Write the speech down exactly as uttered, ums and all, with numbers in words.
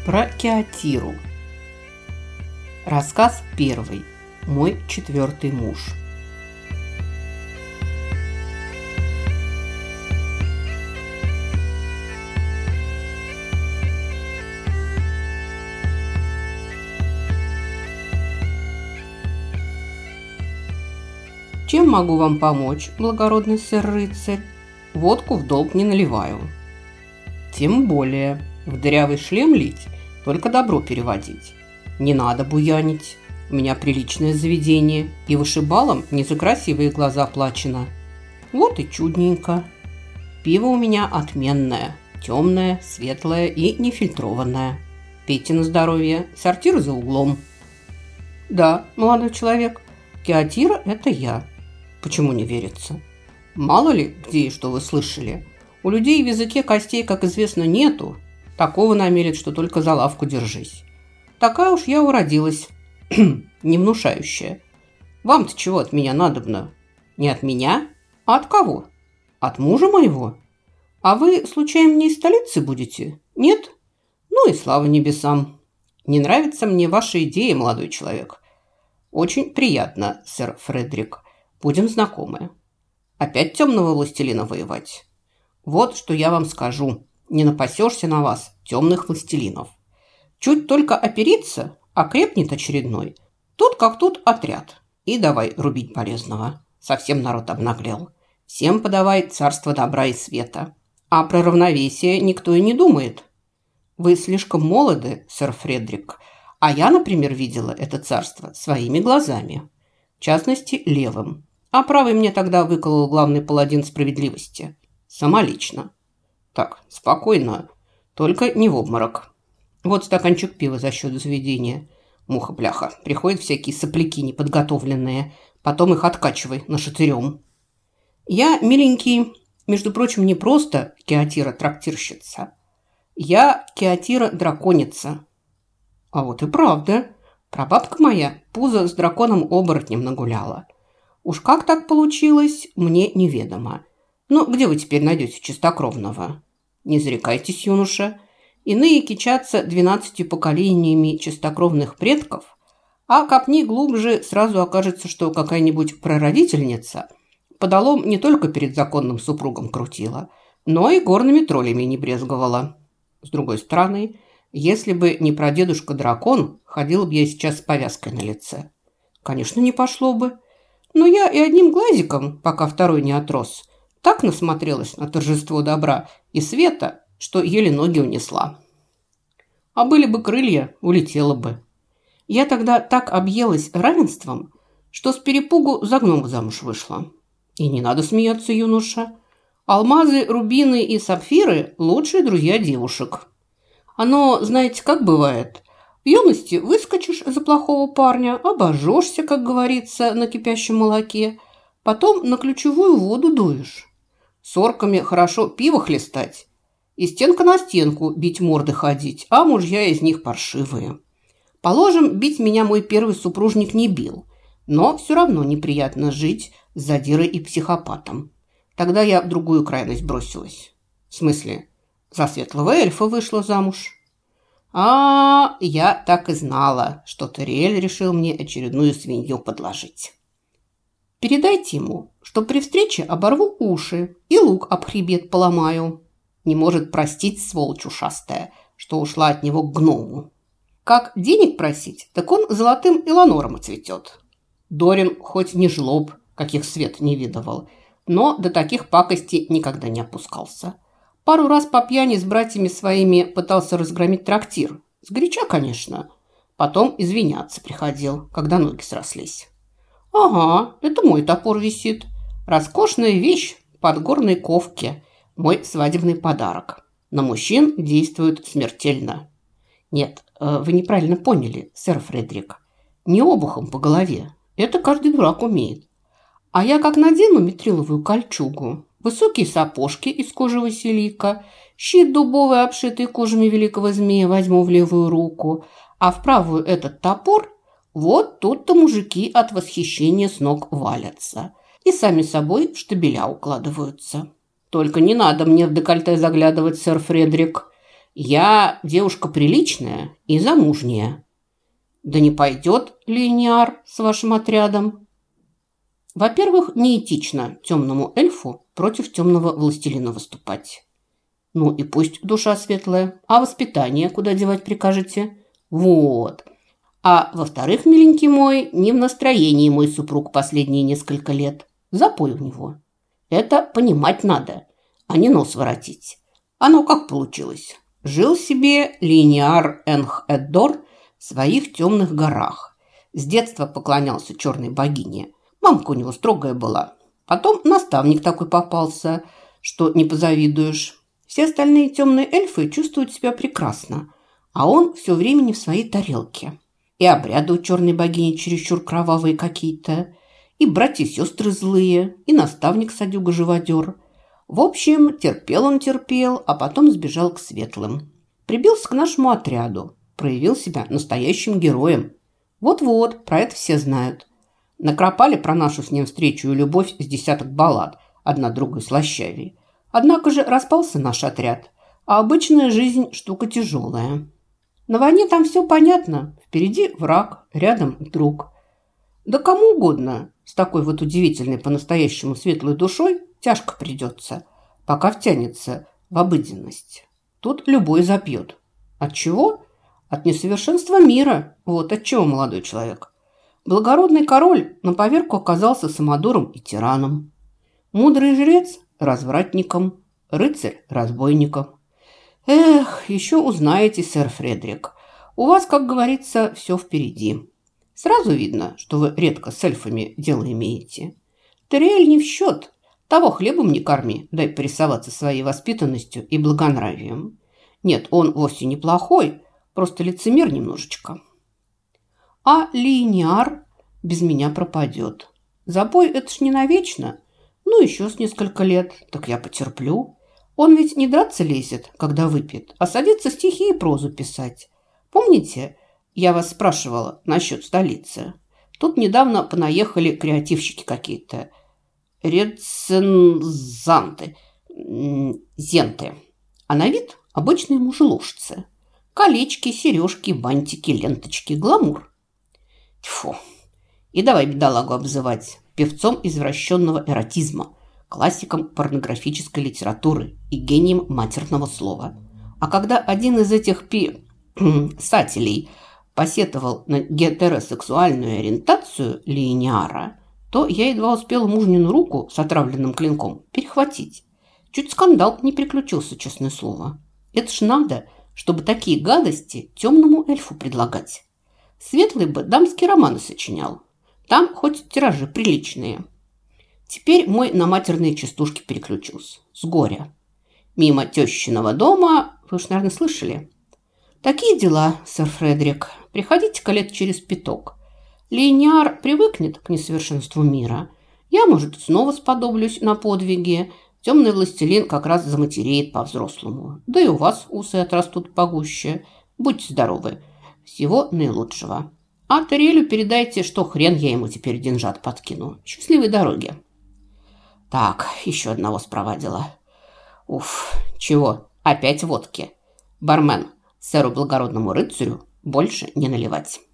Про Киатиру. Рассказ первый. Мой четвертый муж. Чем могу вам помочь, благородный сэр-рыцарь? Водку в долг не наливаю. Тем более в дырявый шлем лить, только добро переводить. Не надо буянить. У меня приличное заведение, и вышибалам не за красивые глаза плачено. Вот и чудненько. Пиво у меня отменное, темное, светлое и нефильтрованное. Пейте на здоровье, сортир за углом. Да, молодой человек, Киатира – это я. Почему не верится? Мало ли, где и что вы слышали. У людей в языке костей, как известно, нету. Такого намерят, что только за лавку держись. Такая уж я уродилась, не внушающая. Вам-то чего от меня надобно? Не от меня? А от кого? От мужа моего? А вы, случайно, не из столицы будете? Нет? Ну и слава небесам. Не нравится мне ваша идея, молодой человек. Очень приятно, сэр Фредерик. Будем знакомы. Опять темного властелина воевать? Вот что я вам скажу. Не напасешься на вас, темных властелинов. Чуть только опериться, окрепнет очередной. Тут как тут отряд. И давай рубить полезного. Совсем народ обнаглел. Всем подавай царство добра и света. А про равновесие никто и не думает. Вы слишком молоды, сэр Фредерик. А я, например, видела это царство своими глазами. В частности, левым. А правый мне тогда выколол главный паладин справедливости. Самолично. Так, спокойно. Только не в обморок. Вот стаканчик пива за счет заведения. Муха-бляха. Приходят всякие сопляки неподготовленные. Потом их откачивай нашатырем. Я, миленький, между прочим, не просто Киатира-трактирщица. Я Киатира-драконица. А вот и правда. Прабабка моя пузо с драконом-оборотнем нагуляла. Уж как так получилось, мне неведомо. Но где вы теперь найдете чистокровного? Не зарекайтесь, юноша. Иные кичатся двенадцатью поколениями чистокровных предков, а копни глубже, сразу окажется, что какая-нибудь прародительница подолом не только перед законным супругом крутила, но и горными троллями не брезговала. С другой стороны, если бы не прадедушка-дракон, ходила бы я сейчас с повязкой на лице. Конечно, не пошло бы. Но я и одним глазиком, пока второй не отрос, так насмотрелась на торжество добра и света, что еле ноги унесла. А были бы крылья, улетела бы. Я тогда так объелась равенством, что с перепугу за гнома замуж вышла. И не надо смеяться, юноша. Алмазы, рубины и сапфиры – лучшие друзья девушек. Оно, знаете, как бывает. В юности выскочишь за плохого парня, обожжешься, как говорится, на кипящем молоке, потом на ключевую воду дуешь. С орками хорошо пиво хлестать и стенка на стенку бить морды ходить, а мужья из них паршивые. Положим, бить меня мой первый супружник не бил, но все равно неприятно жить с задирой и психопатом. Тогда я в другую крайность бросилась. В смысле, за светлого эльфа вышла замуж. А, я так и знала, что Ториэль решил мне очередную свинью подложить. Передайте ему, что при встрече оборву уши и лук об хребет поломаю. Не может простить, сволочь ушастая, что ушла от него к гному. Как денег просить, так он золотым эланором оцветет. Дорин хоть не жлоб, каких свет не видывал, но до таких пакостей никогда не опускался. Пару раз по пьяни с братьями своими пытался разгромить трактир. Сгоряча, конечно. Потом извиняться приходил, когда ноги срослись. Ага, это мой топор висит. Роскошная вещь под горной ковки. Мой свадебный подарок. На мужчин действует смертельно. Нет, вы неправильно поняли, сэр Фредерик. Не обухом по голове. Это каждый дурак умеет. А я как надену митриловую кольчугу, высокие сапожки из кожи василика, щит дубовый, обшитый кожами великого змея, возьму в левую руку, а в правую этот топор, вот тут-то мужики от восхищения с ног валятся и сами собой в штабеля укладываются. Только не надо мне в декольте заглядывать, сэр Фредерик. Я девушка приличная и замужняя. Да не пойдет Линиар с вашим отрядом. Во-первых, неэтично темному эльфу против темного властелина выступать. Ну и пусть душа светлая, а воспитание куда девать прикажете? Вот. А во-вторых, миленький мой, не в настроении мой супруг последние несколько лет. Запой у него. Это понимать надо, а не нос воротить. Оно как получилось? Жил себе Линиар Энх-Эддор в своих темных горах. С детства поклонялся черной богине. Мамка у него строгая была. Потом наставник такой попался, что не позавидуешь. Все остальные темные эльфы чувствуют себя прекрасно, а он все время не в своей тарелке. И обряды у черной богини чересчур кровавые какие-то, и братья-сестры злые, и наставник садюга-живодер. В общем, терпел он терпел, а потом сбежал к светлым. Прибился к нашему отряду, проявил себя настоящим героем. Вот-вот, про это все знают. Накропали про нашу с ним встречу и любовь с десяток баллад, одна другой слащавей. Однако же распался наш отряд, а обычная жизнь штука тяжелая. На войне там все понятно. Впереди враг, рядом друг. Да кому угодно с такой вот удивительной по-настоящему светлой душой тяжко придется, пока втянется в обыденность. Тут любой запьет. От чего? От несовершенства мира. Вот от чего, молодой человек. Благородный король на поверку оказался самодуром и тираном. Мудрый жрец – развратником, рыцарь – разбойником. Эх, еще узнаете, сэр Фредерик. У вас, как говорится, все впереди. Сразу видно, что вы редко с эльфами дело имеете. Терриэль не в счет. Того хлебом не корми, дай порисоваться своей воспитанностью и благонравием. Нет, он вовсе неплохой, просто лицемер немножечко. А Линиар без меня пропадет. Забой – это ж не навечно. Ну, еще с несколько лет, так я потерплю. Он ведь не драться лезет, когда выпьет, а садится стихи и прозу писать. Помните, я вас спрашивала насчет столицы? Тут недавно понаехали креативщики какие-то. Рецензанты, зенты. А на вид обычные мужеложцы. Колечки, сережки, бантики, ленточки, гламур. Тьфу. И давай бедолагу обзывать певцом извращенного эротизма, классиком порнографической литературы и гением матерного слова. А когда один из этих писателей посетовал на гетеросексуальную ориентацию Линиара, то я едва успела мужнину руку с отравленным клинком перехватить. Чуть скандал не приключился, честное слово. Это ж надо, чтобы такие гадости темному эльфу предлагать. Светлый бы дамские романы сочинял. Там хоть тиражи приличные. Теперь мой на матерные частушки переключился. С горя. Мимо тещиного дома, вы уж, наверное, слышали? Такие дела, сэр Фредерик. Приходите-ка лет через пяток. Линиар привыкнет к несовершенству мира. Я, может, снова сподоблюсь на подвиги. Темный властелин как раз заматереет по-взрослому. Да и у вас усы отрастут погуще. Будьте здоровы. Всего наилучшего. А Терриэлю передайте, что хрен я ему теперь деньжат подкину. Счастливой дороги. Так, еще одного спровадила. Уф, чего? Опять водки. Бармен, сэру благородному рыцарю больше не наливать.